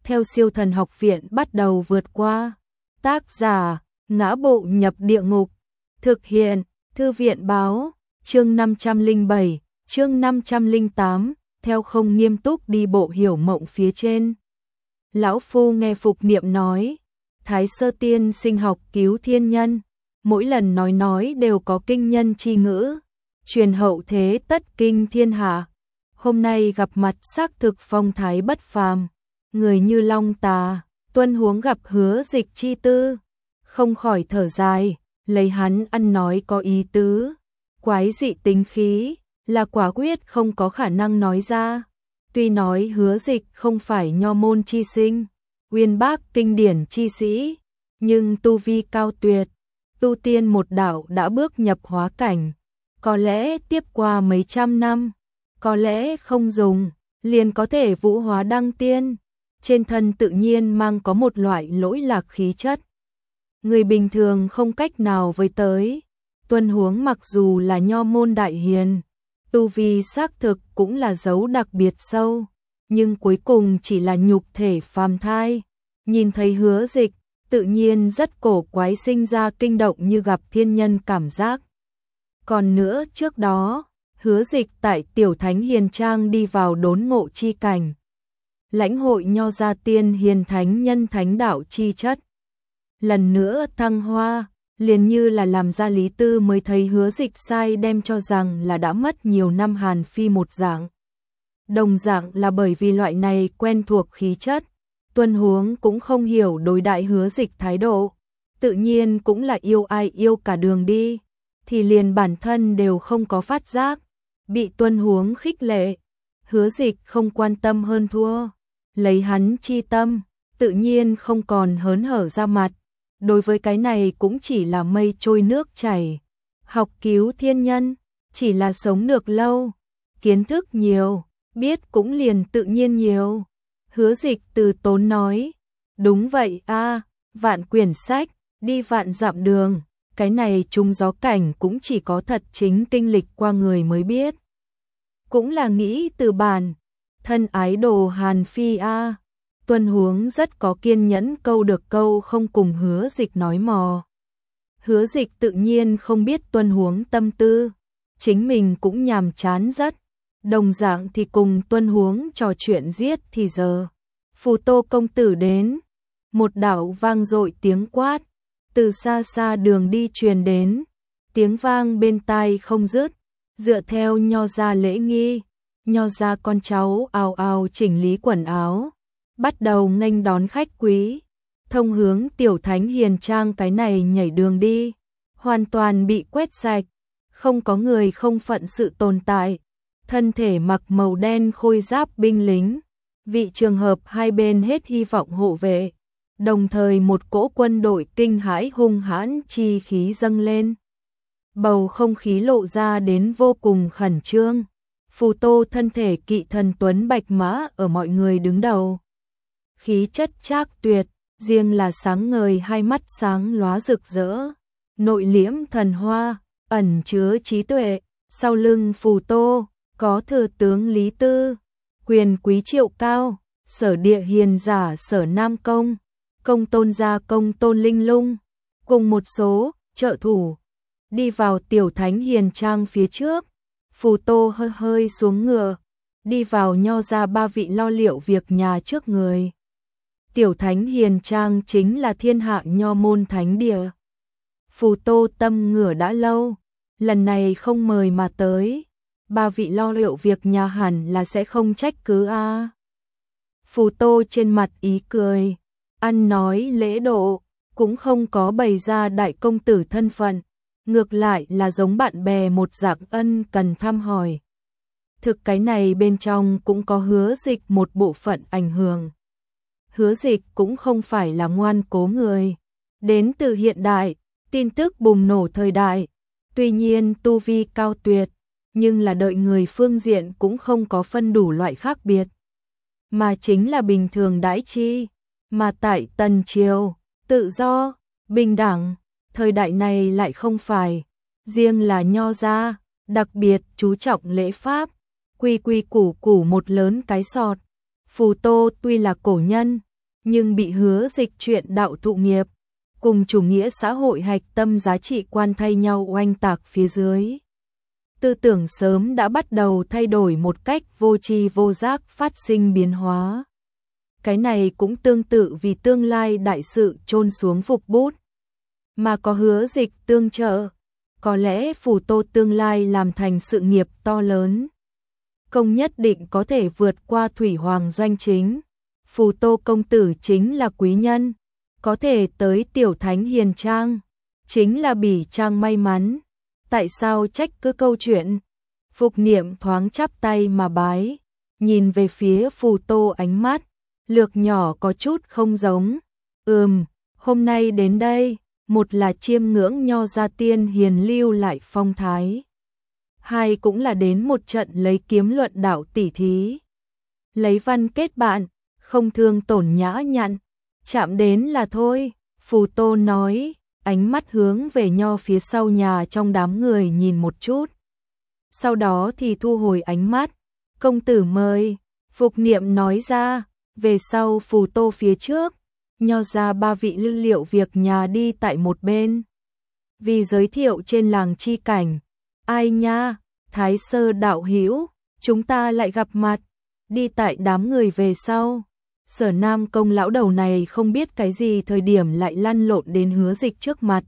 theo Siêu Thần Học Viện bắt đầu vượt qua. Tác giả: Ngã Bộ Nhập Địa Ngục. Thực hiện: Thư viện báo. Chương 507, chương 508, theo không nghiêm túc đi bộ hiểu mộng phía trên. Lão Phu nghe Phục Niệm nói, Thái Sơ Tiên Sinh học cứu thiên nhân, mỗi lần nói đều có kinh nhân chi ngữ, truyền hậu thế tất kinh thiên hạ. Hôm nay gặp mặt xác thực phong thái bất phàm, người như long tà, Tuân Huống gặp Hứa Dịch chi tư, không khỏi thở dài, lấy hắn ăn nói có ý tứ, quái dị tính khí, là quả quyết không có khả năng nói ra. Tuy nói Hứa Dịch không phải nho môn chi sinh, uyên bác kinh điển chi sĩ, nhưng tu vi cao tuyệt, tu tiên một đạo đã bước nhập hóa cảnh, có lẽ tiếp qua mấy trăm năm, có lẽ không dùng, liền có thể vũ hóa đăng tiên, trên thân tự nhiên mang có một loại lỗi lạc khí chất. Người bình thường không cách nào với tới. Tuân Huống mặc dù là nho môn đại hiền, tu vi xác thực cũng là dấu đặc biệt sâu, nhưng cuối cùng chỉ là nhục thể phàm thai. Nhìn thấy Hứa Dịch, tự nhiên rất cổ quái, sinh ra kinh động như gặp thiên nhân cảm giác. Còn nữa trước đó, Hứa Dịch tại Tiểu Thánh Hiền Trang đi vào đốn ngộ chi cảnh, lãnh hội nho gia tiên hiền thánh nhân thánh đạo chi chất. Lần nữa thăng hoa, liền như là làm ra Lý Tư mới thấy Hứa Dịch sai đem cho rằng là đã mất nhiều năm hàn phi một dạng. Đồng dạng là bởi vì loại này quen thuộc khí chất, Tuân Huống cũng không hiểu đối đại Hứa Dịch thái độ, tự nhiên cũng là yêu ai yêu cả đường đi, thì liền bản thân đều không có phát giác, bị Tuân Huống khích lệ. Hứa Dịch không quan tâm hơn thua, lấy hắn chi tâm, tự nhiên không còn hớn hở ra mặt. Đối với cái này cũng chỉ là mây trôi nước chảy, học cứu thiên nhân, chỉ là sống được lâu, kiến thức nhiều, biết cũng liền tự nhiên nhiều. Hứa Dịch từ tốn nói, đúng vậy a, vạn quyển sách, đi vạn dặm đường, cái này trung gió cảnh cũng chỉ có thật chính kinh lịch qua người mới biết. Cũng là nghĩ từ bản, thân ái đồ hàn phi a. Tuân Huống rất có kiên nhẫn câu được câu không cùng Hứa Dịch nói mò. Hứa Dịch tự nhiên không biết Tuân Huống tâm tư, chính mình cũng nhàm chán rất, đồng dạng thì cùng Tuân Huống trò chuyện giết thì giờ. Phù Tô công tử đến, một đạo vang dội tiếng quát, từ xa xa đường đi truyền đến, tiếng vang bên tai không dứt, dựa theo nho gia lễ nghi, nho gia con cháu ào ào chỉnh lý quần áo, bắt đầu nghênh đón khách quý, thông hướng Tiểu Thánh Hiền Trang. Cái này nhảy đường đi, hoàn toàn bị quét sạch, không có người không phận sự tồn tại. Thân thể mặc màu đen khôi giáp binh lính, vị trường hợp hai bên hết hy vọng hộ vệ, đồng thời một cỗ quân đội kinh hãi hung hãn chi khí dâng lên. Bầu không khí lộ ra đến vô cùng khẩn trương. Phù Tô thân thể kỵ thần tuấn bạch mã ở mọi người đứng đầu, khí chất trác tuyệt, riêng là sáng ngời hai mắt sáng lóa rực rỡ, nội liễm thần hoa, ẩn chứa trí tuệ. Sau lưng Phù Tô có thừa tướng Lý Tư, quyền quý Triệu Cao, sở địa hiền giả Sở Nam Công, công tôn gia công tôn Linh Lung, cùng một số trợ thủ. Đi vào Tiểu Thánh Hiền Trang phía trước, Phù Tô hơi hơi xuống ngựa, đi vào nho ra ba vị lo liệu việc nhà trước người. Tiểu Thánh Hiền Trang chính là thiên hạ nho môn thánh địa. Phù Tô tâm ngửa đã lâu, lần này không mời mà tới, ba vị lo liệu việc nhà hẳn là sẽ không trách cứ a. Phù Tô trên mặt ý cười, ăn nói lễ độ, cũng không có bày ra đại công tử thân phận, ngược lại là giống bạn bè một dạng ân cần thăm hỏi. Thực cái này bên trong cũng có Hứa Dịch một bộ phận ảnh hưởng. Hứa Dịch cũng không phải là ngoan cố người, đến từ hiện đại, tin tức bùng nổ thời đại, tuy nhiên tu vi cao tuyệt, nhưng là đợi người phương diện cũng không có phân đủ loại khác biệt, mà chính là bình thường đãi chi, mà tại Tần Triều, tự do, bình đẳng, thời đại này lại không phải, riêng là nho gia, đặc biệt chú trọng lễ pháp, quy quy củ củ một lớn cái sọt. Phù Tô tuy là cổ nhân, nhưng bị Hứa Dịch chuyện đạo thụ nghiệp, cùng chủ nghĩa xã hội hạch tâm giá trị quan thay nhau oanh tạc phía dưới. Tư tưởng sớm đã bắt đầu thay đổi một cách vô tri vô giác, phát sinh biến hóa. Cái này cũng tương tự vì tương lai đại sự chôn xuống phục bút, mà có Hứa Dịch tương trợ, có lẽ Phù Tô tương lai làm thành sự nghiệp to lớn. Công nhất định có thể vượt qua Thủy Hoàng doanh chính. Phù Tô công tử chính là quý nhân, có thể tới Tiểu Thánh hiền trang, chính là bỉ trang may mắn. Tại sao trách cứ câu chuyện? Phục Niệm thoáng chắp tay mà bái, nhìn về phía Phù Tô, ánh mắt lược nhỏ có chút không giống. Hôm nay đến đây, một là chiêm ngưỡng Nho gia tiên hiền lưu lại phong thái, hai cũng là đến một trận lấy kiếm luận đạo tỉ thí. Lấy văn kết bạn, không thương tổn nhã nhặn, chạm đến là thôi. Phù Tô nói, ánh mắt hướng về Nho phía sau nhà trong đám người nhìn một chút. Sau đó thì thu hồi ánh mắt. Công tử mời. Phục Niệm nói ra, về sau Phù Tô phía trước, Nho ra ba vị lưu liệu việc nhà đi tại một bên. Vì giới thiệu trên làng chi cảnh. Ai nha, Thái Sơ đạo hữu, chúng ta lại gặp mặt. Đi tại đám người về sau. Sở Nam Công lão đầu này không biết cái gì thời điểm lại lăn lộn đến Hứa Dịch trước mặt.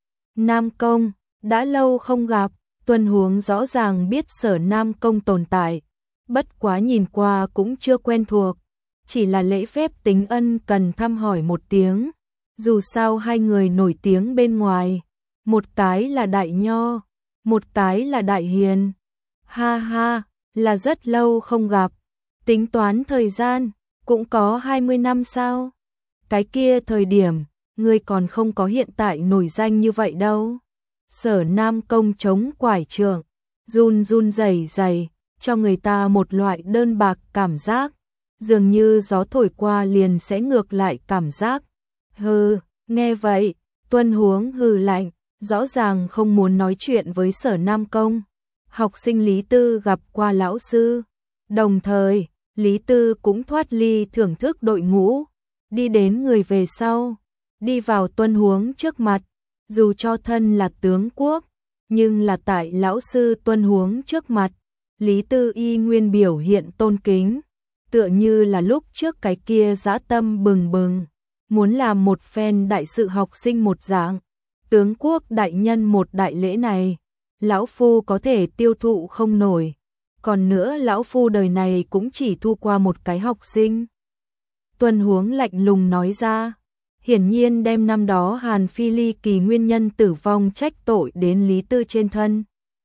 Nam Công, đã lâu không gặp. Tuân Huống rõ ràng biết Sở Nam Công tồn tại, bất quá nhìn qua cũng chưa quen thuộc, chỉ là lễ phép tính ân cần thăm hỏi một tiếng. Dù sao hai người nổi tiếng bên ngoài, một cái là đại nho, một cái là đại hiền. Ha ha, là rất lâu không gặp. Tính toán thời gian, cũng có 20 năm sao? Cái kia thời điểm, ngươi còn không có hiện tại nổi danh như vậy đâu. Sở Nam Công chống quải trượng, run run rẩy rẩy, cho người ta một loại đơn bạc cảm giác, dường như gió thổi qua liền sẽ ngược lại cảm giác. Hừ, nghe vậy, Tuân Huống hừ lạnh, rõ ràng không muốn nói chuyện với Sở Nam Công. Học sinh Lý Tư gặp qua lão sư, đồng thời, Lý Tư cũng thoát ly thưởng thức đội ngũ, đi đến người về sau, đi vào Tuân Huống trước mặt. Dù cho thân là tướng quốc, nhưng là tại lão sư Tuân Huống trước mặt, Lý Tư y nguyên biểu hiện tôn kính, tựa như là lúc trước cái kia dã tâm bừng bừng, muốn làm một phen đại sự học sinh một dạng. Tướng quốc đại nhân một đại lễ này, lão phu có thể tiêu thụ không nổi, còn nữa lão phu đời này cũng chỉ thu qua một cái học sinh. Tuân Huống lạnh lùng nói ra, hiển nhiên đem năm đó Hàn Phi ly kỳ nguyên nhân tử vong trách tội đến Lý Tư trên thân.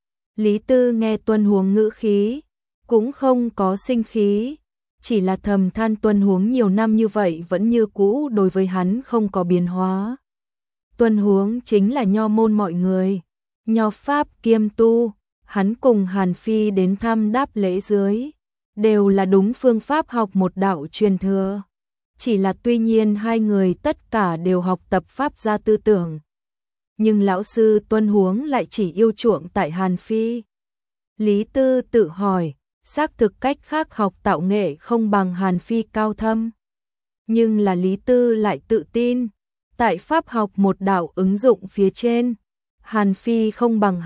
Lý Tư nghe Tuân Huống ngữ khí, cũng không có sinh khí, chỉ là thầm than Tuân Huống nhiều năm như vậy vẫn như cũ, đối với hắn không có biến hóa. Tuân Huống chính là nho môn mọi người, nho pháp kiêm tu, hắn cùng Hàn Phi đến thăm đáp lễ dưới, đều là đúng phương pháp học một đạo truyền thừa. Chỉ là tuy nhiên hai người tất cả đều học tập pháp gia tư tưởng, nhưng lão sư Tuân Huống lại chỉ yêu chuộng tại Hàn Phi. Lý Tư tự hỏi, xác thực cách khác học tạo nghệ không bằng Hàn Phi cao thâm, nhưng là Lý Tư lại tự tin, tại pháp học một đạo ứng dụng phía trên, Hàn Phi không bằng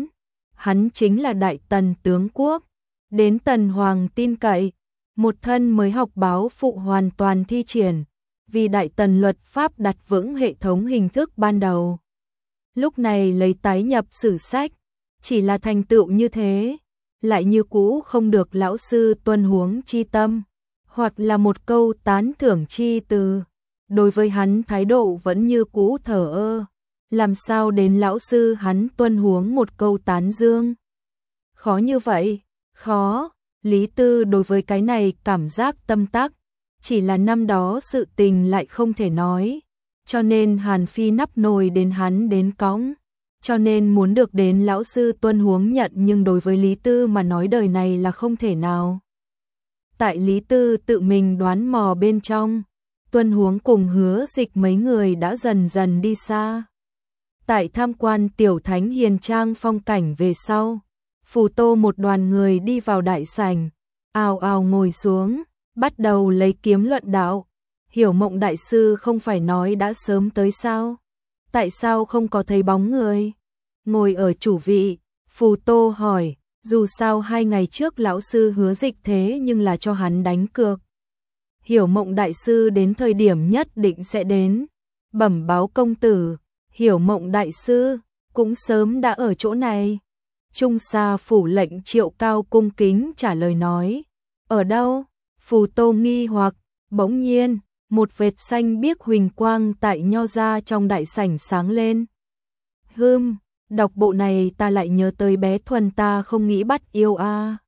hắn chính là đại tần tướng quốc, đến tần hoàng tin cậy. Một thân mới học báo phụ hoàn toàn thi triển, vì đại tần luật pháp đặt vững hệ thống hình thức ban đầu. Lúc này lấy tái nhập sử sách, chỉ là thành tựu như thế, lại như cũ không được lão sư Tuân Huống chi tâm, hoặc là một câu tán thưởng chi từ. Đối với hắn thái độ vẫn như cũ thờ ơ, làm sao đến lão sư hắn Tuân Huống một câu tán dương. Khó như vậy, khó. Lý Tư đối với cái này cảm giác tâm tắc, chỉ là năm đó sự tình lại không thể nói, cho nên Hàn Phi nắp nồi đến hắn đến cõng, cho nên muốn được đến lão sư Tuân Huống nhận, nhưng đối với Lý Tư mà nói đời này là không thể nào. Tại Lý Tư tự mình đoán mò bên trong, Tuân Huống cùng Hứa Dịch mấy người đã dần dần đi xa. Tại tham quan Tiểu Thánh hiền trang phong cảnh về sau, Phù Tô một đoàn người đi vào đại sảnh, ào ào ngồi xuống, bắt đầu lấy kiếm luận đạo. Hiểu Mộng đại sư không phải nói đã sớm tới sao? Tại sao không có thấy bóng người? Ngồi ở chủ vị, Phù Tô hỏi, dù sao 2 ngày trước lão sư hứa dịch thế nhưng là cho hắn đánh cược. Hiểu Mộng đại sư đến thời điểm nhất định sẽ đến. Bẩm báo công tử, Hiểu Mộng đại sư cũng sớm đã ở chỗ này. Trung Sa phủ lệnh Triệu Cao cung kính trả lời nói. Ở đâu? Phù Tô nghi hoặc, bỗng nhiên, một vệt xanh biếc huỳnh quang tại nho ra trong đại sảnh sáng lên. Đọc bộ này ta lại nhớ tới bé Thuần ta không nghĩ bắt yêu a.